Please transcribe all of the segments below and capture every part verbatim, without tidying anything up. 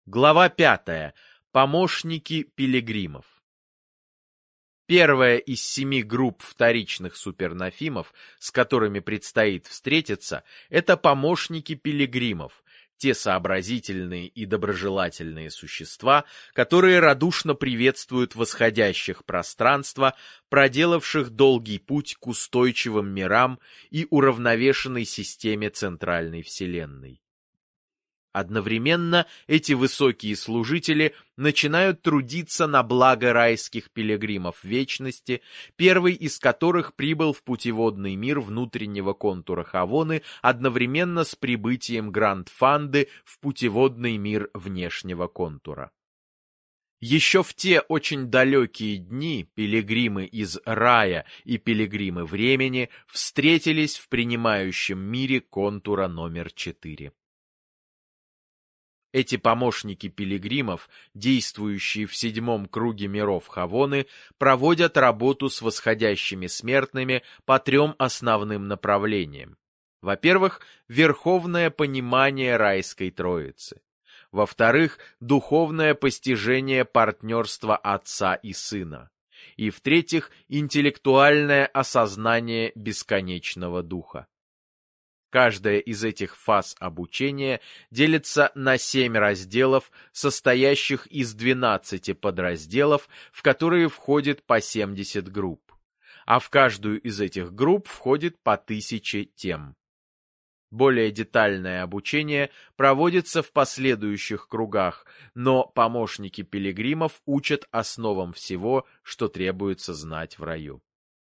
Глава пятая. Помощники пилигримов. Первая из семи групп вторичных супернофимов, с которыми предстоит встретиться, это помощники пилигримов, те сообразительные и доброжелательные существа, которые радушно приветствуют восходящих пространства, проделавших долгий путь к устойчивым мирам и уравновешенной системе центральной вселенной. Одновременно эти высокие служители начинают трудиться на благо райских пилигримов вечности, первый из которых прибыл в путеводный мир внутреннего контура Хавоны одновременно с прибытием Гранд-Фанды в путеводный мир внешнего контура. Еще в те очень далекие дни пилигримы из рая и пилигримы времени встретились в принимающем мире контура номер четыре. Эти помощники пилигримов, действующие в седьмом круге миров Хавоны, проводят работу с восходящими смертными по трем основным направлениям. Во-первых, верховное понимание райской троицы. Во-вторых, духовное постижение партнерства отца и сына. И в-третьих, интеллектуальное осознание бесконечного духа. Каждая из этих фаз обучения делится на семь разделов, состоящих из двенадцати подразделов, в которые входит по семьдесят групп. А в каждую из этих групп входит по тысяче тем. Более детальное обучение проводится в последующих кругах, но помощники пилигримов учат основам всего, что требуется знать в раю.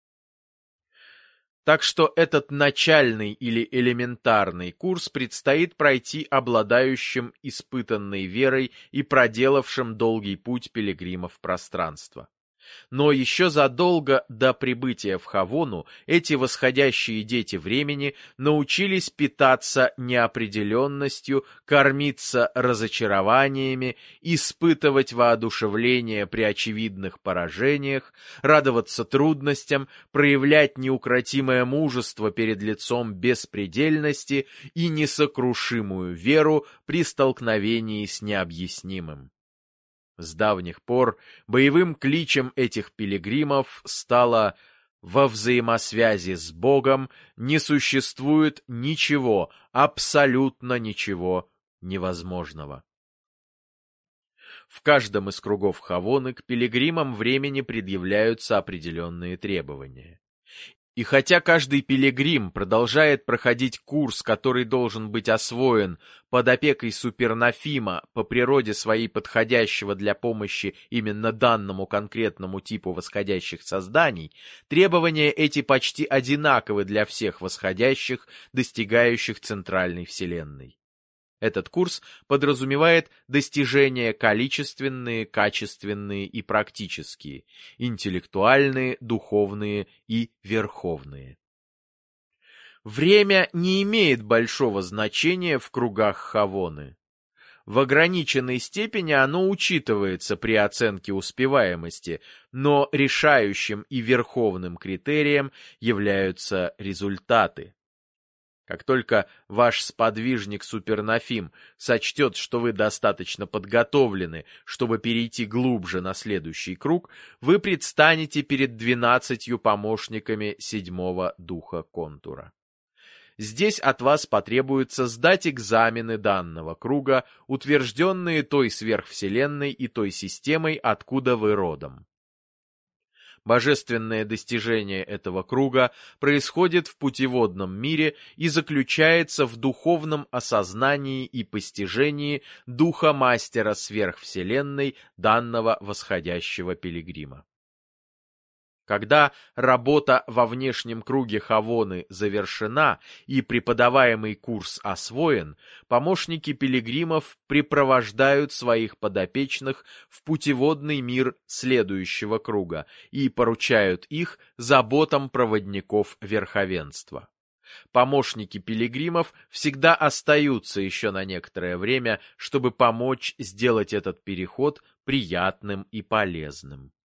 Так что этот начальный или элементарный курс предстоит пройти обладающим испытанной верой и проделавшим долгий путь пилигримов пространства. Но еще задолго до прибытия в Хавону эти восходящие дети времени научились питаться неопределенностью, кормиться разочарованиями, испытывать воодушевление при очевидных поражениях, радоваться трудностям, проявлять неукротимое мужество перед лицом беспредельности и несокрушимую веру при столкновении с необъяснимым. С давних пор боевым кличем этих пилигримов стало «Во взаимосвязи с Богом не существует ничего, абсолютно ничего невозможного». В каждом из кругов Хавоны к пилигримам времени предъявляются определенные требования. И хотя каждый пилигрим продолжает проходить курс, который должен быть освоен под опекой супернофима по природе своей подходящего для помощи именно данному конкретному типу восходящих созданий, требования эти почти одинаковы для всех восходящих, достигающих центральной вселенной. Этот курс подразумевает достижения количественные, качественные и практические, интеллектуальные, духовные и верховные. Время не имеет большого значения в кругах Хавоны. В ограниченной степени оно учитывается при оценке успеваемости, но решающим и верховным критерием являются результаты. Как только ваш сподвижник-супернофим сочтет, что вы достаточно подготовлены, чтобы перейти глубже на следующий круг, вы предстанете перед двенадцатью помощниками седьмого духа контура. Здесь от вас потребуется сдать экзамены данного круга, утвержденные той сверхвселенной и той системой, откуда вы родом. Божественное достижение этого круга происходит в путеводном мире и заключается в духовном осознании и постижении духа мастера сверхвселенной данного восходящего пилигрима. Когда работа во внешнем круге Хавоны завершена и преподаваемый курс освоен, помощники пилигримов припровождают своих подопечных в путеводный мир следующего круга и поручают их заботам проводников верховенства. Помощники пилигримов всегда остаются еще на некоторое время, чтобы помочь сделать этот переход приятным и полезным.